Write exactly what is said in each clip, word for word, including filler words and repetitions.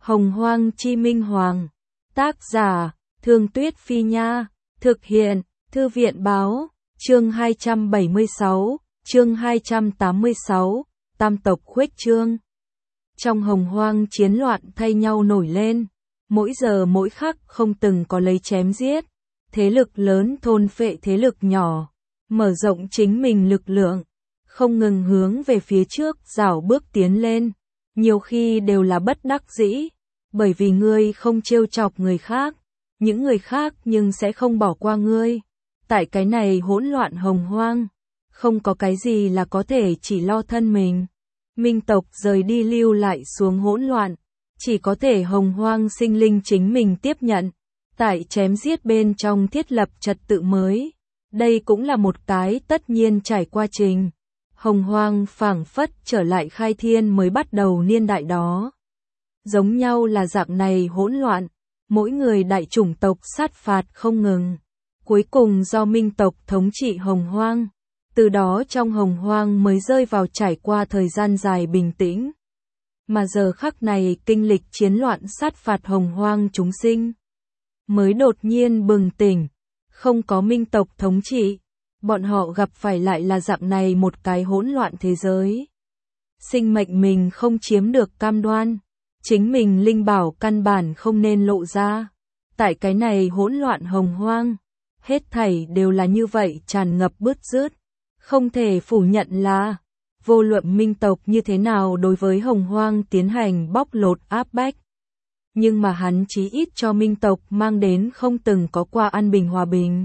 Hồng Hoang Chi Minh Hoàng. Tác giả, Thương Tuyết Phi Nha. Thực hiện, Thư viện Báo. Chương hai trăm bảy mươi sáu, chương hai trăm tám mươi sáu, Tam tộc khuếch trương. Trong Hồng Hoang chiến loạn thay nhau nổi lên, mỗi giờ mỗi khắc không từng có lấy chém giết, thế lực lớn thôn phệ thế lực nhỏ, mở rộng chính mình lực lượng, không ngừng hướng về phía trước rảo bước tiến lên, nhiều khi đều là bất đắc dĩ, bởi vì ngươi không trêu chọc người khác, những người khác nhưng sẽ không bỏ qua ngươi. Tại cái này hỗn loạn hồng hoang, không có cái gì là có thể chỉ lo thân mình. Minh tộc rời đi lưu lại xuống hỗn loạn, chỉ có thể hồng hoang sinh linh chính mình tiếp nhận, tại chém giết bên trong thiết lập trật tự mới. Đây cũng là một cái tất nhiên trải qua trình. Hồng hoang phảng phất trở lại khai thiên mới bắt đầu niên đại đó. Giống nhau là dạng này hỗn loạn, mỗi người đại chủng tộc sát phạt không ngừng. Cuối cùng do Minh tộc thống trị Hồng Hoang, từ đó trong Hồng Hoang mới rơi vào trải qua thời gian dài bình tĩnh. Mà giờ khắc này kinh lịch chiến loạn sát phạt Hồng Hoang chúng sinh, mới đột nhiên bừng tỉnh, không có Minh tộc thống trị, bọn họ gặp phải lại là dạng này một cái hỗn loạn thế giới. Sinh mệnh mình không chiếm được cam đoan, chính mình linh bảo căn bản không nên lộ ra. Tại cái này hỗn loạn Hồng Hoang, hết thảy đều là như vậy tràn ngập bứt rứt, không thể phủ nhận là, vô luận Minh tộc như thế nào đối với Hồng Hoang tiến hành bóc lột áp bách. Nhưng mà hắn chí ít cho Minh tộc mang đến không từng có qua an bình hòa bình.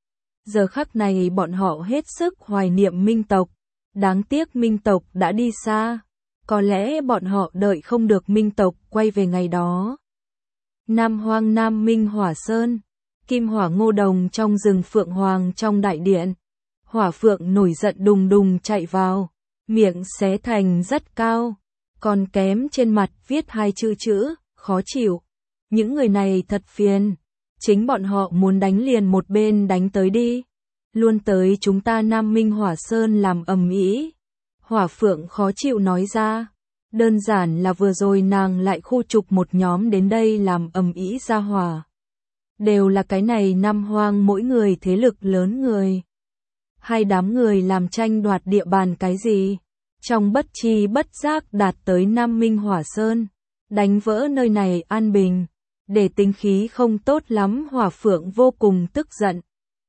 Giờ khắc này bọn họ hết sức hoài niệm Minh tộc, đáng tiếc Minh tộc đã đi xa, có lẽ bọn họ đợi không được Minh tộc quay về ngày đó. Nam Hoang Nam Minh Hỏa Sơn. Kim hỏa ngô đồng trong rừng phượng hoàng trong đại điện. Hỏa phượng nổi giận đùng đùng chạy vào, miệng xé thành rất cao, còn kém trên mặt viết hai chữ chữ, khó chịu. Những người này thật phiền, chính bọn họ muốn đánh liền một bên đánh tới đi, luôn tới chúng ta Nam Minh Hỏa Sơn làm ầm ĩ. Hỏa phượng khó chịu nói ra, đơn giản là vừa rồi nàng lại khu trục một nhóm đến đây làm ầm ĩ ra hỏa. Đều là cái này Nam Hoang mỗi người thế lực lớn người. Hai đám người làm tranh đoạt địa bàn cái gì? Trong bất chi bất giác đạt tới Nam Minh Hỏa Sơn, đánh vỡ nơi này an bình, để tính khí không tốt lắm Hỏa phượng vô cùng tức giận.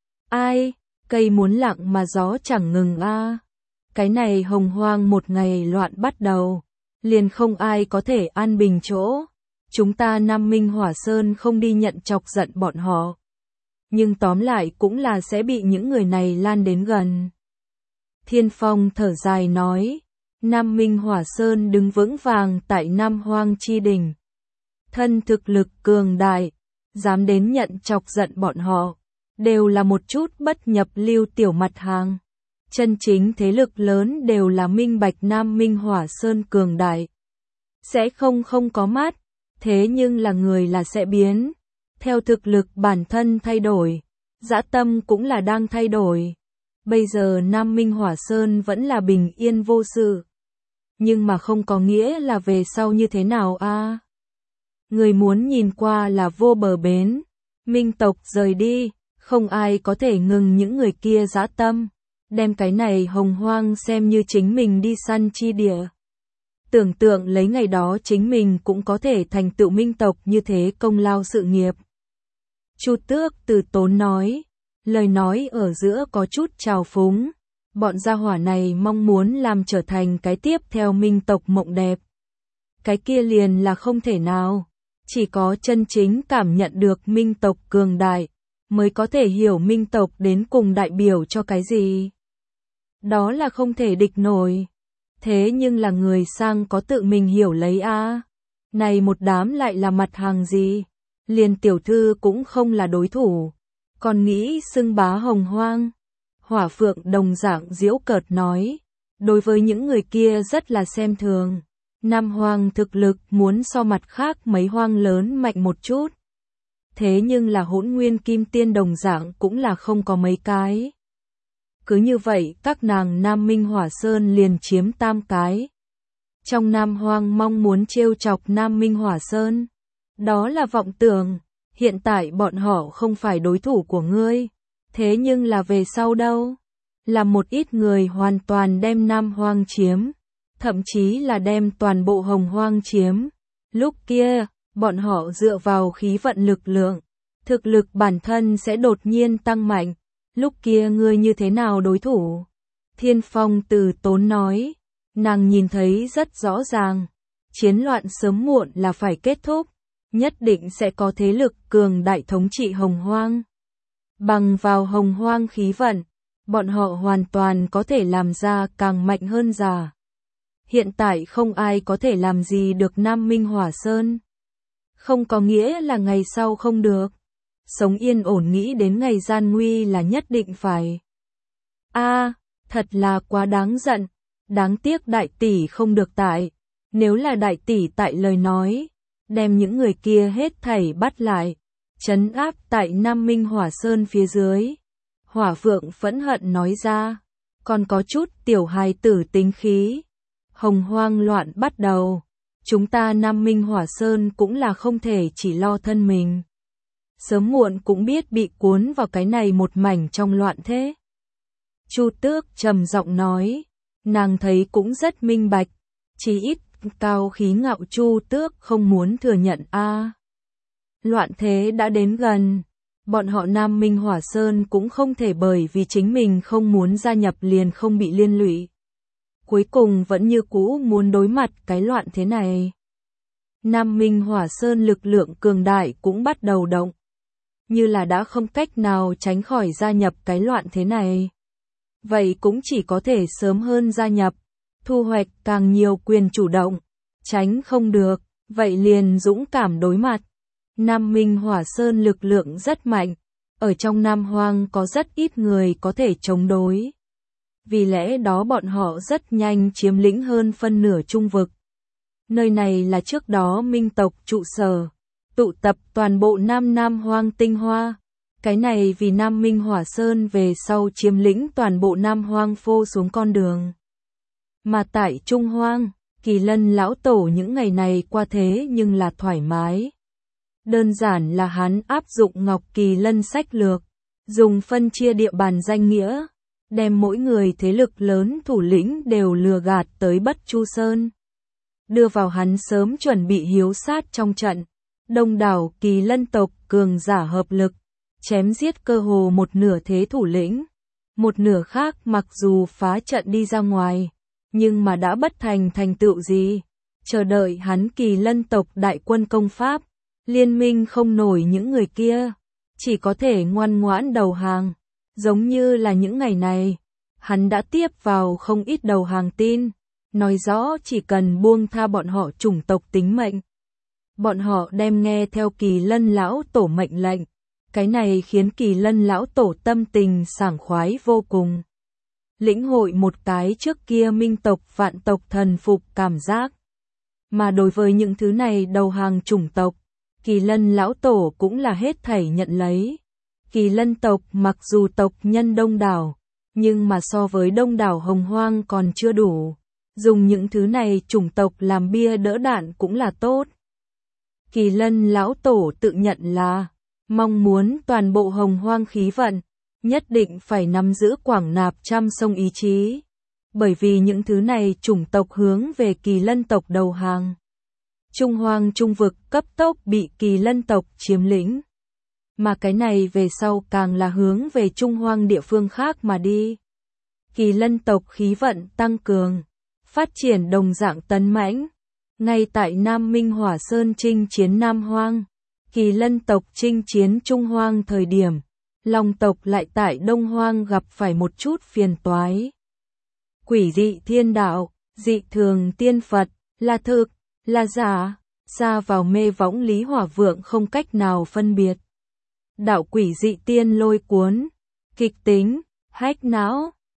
Ai, cây muốn lặng mà gió chẳng ngừng a. À. Cái này Hồng Hoang một ngày loạn bắt đầu, liền không ai có thể an bình chỗ. Chúng ta Nam Minh Hỏa Sơn không đi nhận chọc giận bọn họ. Nhưng tóm lại cũng là sẽ bị những người này lan đến gần. Thiên Phong thở dài nói, Nam Minh Hỏa Sơn đứng vững vàng tại Nam Hoang chi đỉnh. Thân thực lực cường đại, dám đến nhận chọc giận bọn họ, đều là một chút bất nhập lưu tiểu mặt hàng. Chân chính thế lực lớn đều là minh bạch Nam Minh Hỏa Sơn cường đại. Sẽ không không có mắt. Thế nhưng là người là sẽ biến, theo thực lực bản thân thay đổi, dã tâm cũng là đang thay đổi. Bây giờ Nam Minh Hỏa Sơn vẫn là bình yên vô sự, nhưng mà không có nghĩa là về sau như thế nào a. À? Người muốn nhìn qua là vô bờ bến, Minh tộc rời đi, không ai có thể ngừng những người kia dã tâm, đem cái này Hồng Hoang xem như chính mình đi săn chi địa. Tưởng tượng lấy ngày đó chính mình cũng có thể thành tựu Minh tộc như thế công lao sự nghiệp. Chu Tước từ tốn nói, lời nói ở giữa có chút trào phúng, bọn gia hỏa này mong muốn làm trở thành cái tiếp theo Minh tộc mộng đẹp. Cái kia liền là không thể nào, chỉ có chân chính cảm nhận được Minh tộc cường đại, mới có thể hiểu Minh tộc đến cùng đại biểu cho cái gì. Đó là không thể địch nổi. Thế nhưng là người sang có tự mình hiểu lấy a. À. Này một đám lại là mặt hàng gì? Liền tiểu thư cũng không là đối thủ. Còn nghĩ xưng bá Hồng Hoang. Hỏa phượng đồng dạng giễu cợt nói. Đối với những người kia rất là xem thường. Nam Hoang thực lực muốn so mặt khác mấy hoang lớn mạnh một chút. Thế nhưng là hỗn nguyên kim tiên đồng dạng cũng là không có mấy cái. Cứ như vậy các nàng Nam Minh Hỏa Sơn liền chiếm tam cái. trong Nam Hoang mong muốn trêu chọc Nam Minh Hỏa Sơn. Đó là vọng tưởng, hiện tại bọn họ không phải đối thủ của ngươi. Thế nhưng là về sau đâu? Là một ít người hoàn toàn đem Nam Hoang chiếm, thậm chí là đem toàn bộ Hồng Hoang chiếm. Lúc kia, bọn họ dựa vào khí vận lực lượng, thực lực bản thân sẽ đột nhiên tăng mạnh. Lúc kia ngươi như thế nào đối thủ? Thiên Phong từ tốn nói, nàng nhìn thấy rất rõ ràng, chiến loạn sớm muộn là phải kết thúc, nhất định sẽ có thế lực cường đại thống trị Hồng Hoang. Bằng vào Hồng Hoang khí vận, bọn họ hoàn toàn có thể làm ra càng mạnh hơn già. Hiện tại không ai có thể làm gì được Nam Minh Hỏa Sơn. Không có nghĩa là ngày sau không được. Sống yên ổn nghĩ đến ngày gian nguy là nhất định phải. A, à, thật là quá đáng giận. Đáng tiếc đại tỷ không được tại. Nếu là đại tỷ tại lời nói, đem những người kia hết thảy bắt lại, trấn áp tại Nam Minh Hỏa Sơn phía dưới. Hỏa Phượng phẫn hận nói ra, còn có chút tiểu hài tử tính khí. Hồng Hoang loạn bắt đầu, chúng ta Nam Minh Hỏa Sơn cũng là không thể chỉ lo thân mình. Sớm muộn cũng biết bị cuốn vào cái này một mảnh trong loạn thế. Chu Tước trầm giọng nói, nàng thấy cũng rất minh bạch, chỉ ít cao khí ngạo Chu Tước không muốn thừa nhận a. À, loạn thế đã đến gần, bọn họ Nam Minh Hỏa Sơn cũng không thể bởi vì chính mình không muốn gia nhập liền không bị liên lụy. Cuối cùng vẫn như cũ muốn đối mặt cái loạn thế này. Nam Minh Hỏa Sơn lực lượng cường đại cũng bắt đầu động. Như là đã không cách nào tránh khỏi gia nhập cái loạn thế này. Vậy cũng chỉ có thể sớm hơn gia nhập, thu hoạch càng nhiều quyền chủ động. Tránh không được, vậy liền dũng cảm đối mặt. Nam Minh Hỏa Sơn lực lượng rất mạnh. Ở trong Nam Hoang có rất ít người có thể chống đối. Vì lẽ đó bọn họ rất nhanh chiếm lĩnh hơn phân nửa trung vực. Nơi này là trước đó Minh tộc trụ sở, tụ tập toàn bộ Nam Nam Hoang tinh hoa. Cái này vì Nam Minh Hỏa Sơn về sau chiếm lĩnh toàn bộ Nam Hoang phô xuống con đường. Mà tại Trung Hoang, Kỳ Lân lão tổ những ngày này qua thế nhưng là thoải mái. Đơn giản là hắn áp dụng Ngọc Kỳ Lân sách lược, dùng phân chia địa bàn danh nghĩa, đem mỗi người thế lực lớn thủ lĩnh đều lừa gạt tới Bất Chu Sơn. Đưa vào hắn sớm chuẩn bị hiếu sát trong trận, đông đảo Kỳ Lân tộc cường giả hợp lực, chém giết cơ hồ một nửa thế thủ lĩnh. Một nửa khác mặc dù phá trận đi ra ngoài, nhưng mà đã bất thành thành tựu gì. Chờ đợi hắn Kỳ Lân tộc đại quân công pháp, liên minh không nổi những người kia, chỉ có thể ngoan ngoãn đầu hàng. Giống như là những ngày này, hắn đã tiếp vào không ít đầu hàng tin, nói rõ chỉ cần buông tha bọn họ chủng tộc tính mệnh. Bọn họ đem nghe theo Kỳ Lân lão tổ mệnh lệnh, cái này khiến Kỳ Lân lão tổ tâm tình sảng khoái vô cùng. Lĩnh hội một cái trước kia Minh tộc vạn tộc thần phục cảm giác. Mà đối với những thứ này đầu hàng chủng tộc, Kỳ Lân lão tổ cũng là hết thảy nhận lấy. Kỳ Lân tộc mặc dù tộc nhân đông đảo, nhưng mà so với đông đảo Hồng Hoang còn chưa đủ. Dùng những thứ này chủng tộc làm bia đỡ đạn cũng là tốt. Kỳ Lân lão tổ tự nhận là mong muốn toàn bộ Hồng Hoang khí vận, nhất định phải nắm giữ quảng nạp trăm sông ý chí. Bởi vì những thứ này chủng tộc hướng về Kỳ Lân tộc đầu hàng. Trung Hoang trung vực cấp tốc bị Kỳ Lân tộc chiếm lĩnh. Mà cái này về sau càng là hướng về Trung Hoang địa phương khác mà đi. Kỳ Lân tộc khí vận tăng cường, phát triển đồng dạng tấn mãnh. Ngay tại Nam Minh Hỏa Sơn chinh chiến Nam Hoang, Kỳ Lân tộc chinh chiến Trung Hoang thời điểm, Long tộc lại tại Đông Hoang gặp phải một chút phiền toái. Quỷ dị thiên đạo, dị thường tiên Phật, là thực, là giả, xa vào mê võng Lý Hỏa Vượng không cách nào phân biệt. Đạo quỷ dị tiên lôi cuốn, kịch tính, hách não,